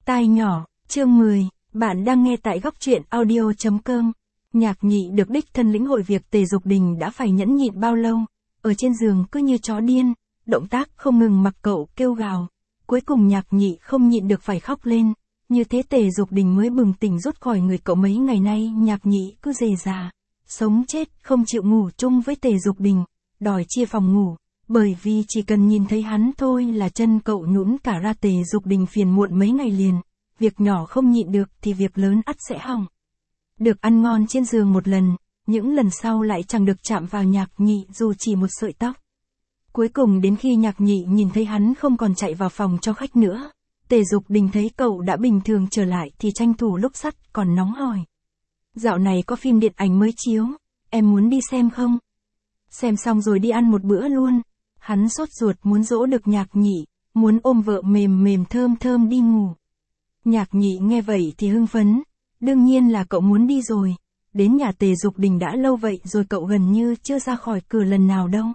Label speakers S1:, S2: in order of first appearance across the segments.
S1: Tai nhỏ, chương 10, bạn đang nghe tại góc truyện audio.com. Nhạc Nhị được đích thân lĩnh hội việc Tề Dục Đình đã phải nhẫn nhịn bao lâu, ở trên giường cứ như chó điên, động tác không ngừng mặc cậu kêu gào. Cuối cùng Nhạc Nhị không nhịn được phải khóc lên, như thế Tề Dục Đình mới bừng tỉnh rút khỏi người cậu. Mấy ngày nay Nhạc Nhị cứ rề rà, sống chết không chịu ngủ chung với Tề Dục Đình, đòi chia phòng ngủ. Bởi vì chỉ cần nhìn thấy hắn thôi là chân cậu nhũn cả ra. Tề Dục Đình phiền muộn mấy ngày liền, việc nhỏ không nhịn được thì việc lớn ắt sẽ hỏng. Được ăn ngon trên giường một lần, những lần sau lại chẳng được chạm vào Nhạc Nhị dù chỉ một sợi tóc. Cuối cùng đến khi Nhạc Nhị nhìn thấy hắn không còn chạy vào phòng cho khách nữa, Tề Dục Đình thấy cậu đã bình thường trở lại thì tranh thủ lúc sắt còn nóng hỏi. Dạo này có phim điện ảnh mới chiếu, em muốn đi xem không? Xem xong rồi đi ăn một bữa luôn. Hắn sốt ruột muốn dỗ được Nhạc Nhị, muốn ôm vợ mềm mềm thơm thơm đi ngủ. Nhạc Nhị nghe vậy thì hưng phấn, đương nhiên là cậu muốn đi rồi. Đến nhà Tề Dục Đình đã lâu vậy rồi cậu gần như chưa ra khỏi cửa lần nào đâu.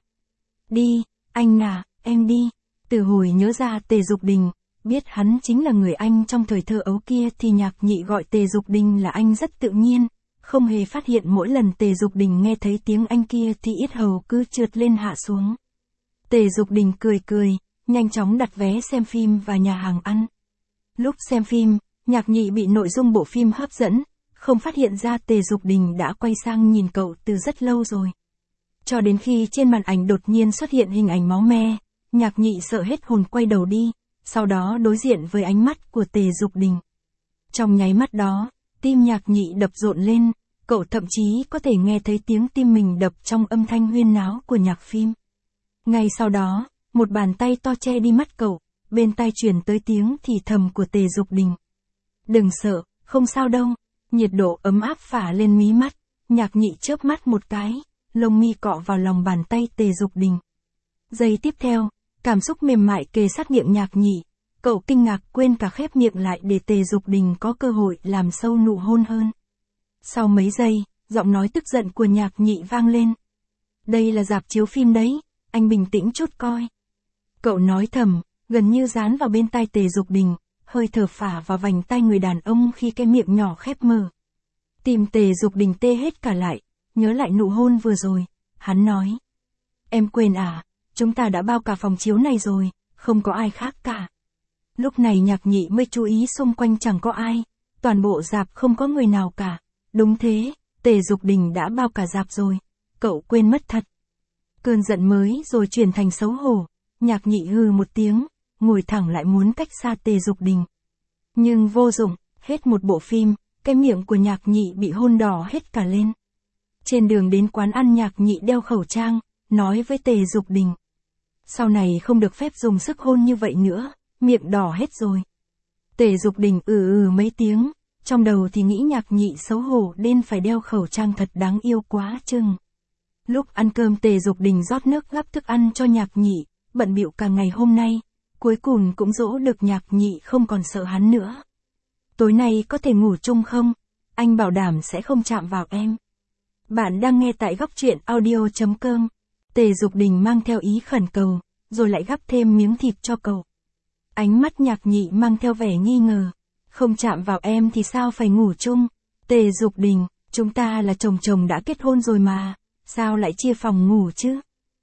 S1: Đi, anh à, em đi. Từ hồi nhớ ra Tề Dục Đình, biết hắn chính là người anh trong thời thơ ấu kia thì Nhạc Nhị gọi Tề Dục Đình là anh rất tự nhiên, không hề phát hiện mỗi lần Tề Dục Đình nghe thấy tiếng anh kia thì yết hầu cứ trượt lên hạ xuống. Tề Dục Đình cười cười, nhanh chóng đặt vé xem phim và nhà hàng ăn. Lúc xem phim, Nhạc Nhị bị nội dung bộ phim hấp dẫn, không phát hiện ra Tề Dục Đình đã quay sang nhìn cậu từ rất lâu rồi. Cho đến khi trên màn ảnh đột nhiên xuất hiện hình ảnh máu me, Nhạc Nhị sợ hết hồn quay đầu đi, sau đó đối diện với ánh mắt của Tề Dục Đình. Trong nháy mắt đó, tim Nhạc Nhị đập rộn lên, cậu thậm chí có thể nghe thấy tiếng tim mình đập trong âm thanh huyên náo của nhạc phim. Ngay sau đó, một bàn tay to che đi mắt cậu, bên tai truyền tới tiếng thì thầm của Tề Dục Đình. Đừng sợ, không sao đâu. Nhiệt độ ấm áp phả lên mí mắt, Nhạc Nhị chớp mắt một cái, lông mi cọ vào lòng bàn tay Tề Dục Đình. Giây tiếp theo, cảm xúc mềm mại kề sát miệng Nhạc Nhị, cậu kinh ngạc quên cả khép miệng lại để Tề Dục Đình có cơ hội làm sâu nụ hôn hơn. Sau mấy giây, giọng nói tức giận của Nhạc Nhị vang lên. Đây là rạp chiếu phim đấy, anh bình tĩnh chút coi. Cậu nói thầm, gần như dán vào bên tai Tề Dục Đình, hơi thở phả vào vành tai người đàn ông khi cái miệng nhỏ khép mở. Tim Tề Dục Đình tê hết cả lại, nhớ lại nụ hôn vừa rồi, hắn nói. Em quên à, chúng ta đã bao cả phòng chiếu này rồi, không có ai khác cả. Lúc này Nhạc Nhị mới chú ý xung quanh chẳng có ai, toàn bộ rạp không có người nào cả. Đúng thế, Tề Dục Đình đã bao cả rạp rồi, cậu quên mất thật. Cơn giận mới rồi chuyển thành xấu hổ, Nhạc Nhị hừ một tiếng, ngồi thẳng lại muốn cách xa Tề Dục Đình. Nhưng vô dụng, hết một bộ phim, cái miệng của Nhạc Nhị bị hôn đỏ hết cả lên. Trên đường đến quán ăn Nhạc Nhị đeo khẩu trang, nói với Tề Dục Đình. Sau này không được phép dùng sức hôn như vậy nữa, miệng đỏ hết rồi. Tề Dục Đình mấy tiếng, trong đầu thì nghĩ Nhạc Nhị xấu hổ nên phải đeo khẩu trang thật đáng yêu quá chừng. Lúc ăn cơm Tề Dục Đình rót nước gắp thức ăn cho Nhạc Nhị, bận bịu cả ngày hôm nay, cuối cùng cũng dỗ được Nhạc Nhị không còn sợ hắn nữa. Tối nay có thể ngủ chung không? Anh bảo đảm sẽ không chạm vào em. Bạn đang nghe tại góc truyện audio.com. Tề Dục Đình mang theo ý khẩn cầu, rồi lại gắp thêm miếng thịt cho cậu. Ánh mắt Nhạc Nhị mang theo vẻ nghi ngờ. Không chạm vào em thì sao phải ngủ chung? Tề Dục Đình, chúng ta là chồng đã kết hôn rồi mà, sao lại chia phòng ngủ chứ?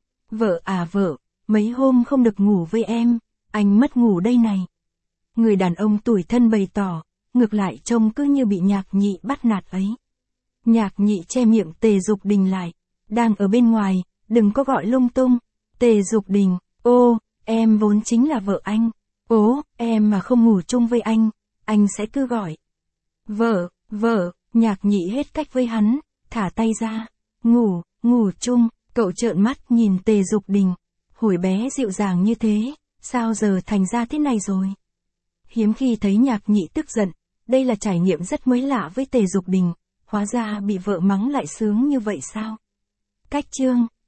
S1: Vợ à vợ, mấy hôm không được ngủ với em, anh mất ngủ đây này. Người đàn ông tủi thân bày tỏ, ngược lại trông cứ như bị Nhạc Nhị bắt nạt ấy. Nhạc Nhị che miệng Tề Dục Đình lại, đang ở bên ngoài, đừng có gọi lung tung. Tề Dục Đình, ô, em vốn chính là vợ anh. Ố, em mà không ngủ chung với anh sẽ cứ gọi. Vợ, Nhạc Nhị hết cách với hắn, thả tay ra. Ngủ chung, cậu trợn mắt nhìn Tề Dục Đình. Hồi bé dịu dàng như thế, sao giờ thành ra thế này rồi? Hiếm khi thấy Nhạc Nhị tức giận, đây là trải nghiệm rất mới lạ với Tề Dục Đình, hóa ra bị vợ mắng lại sướng như vậy sao? Cách chương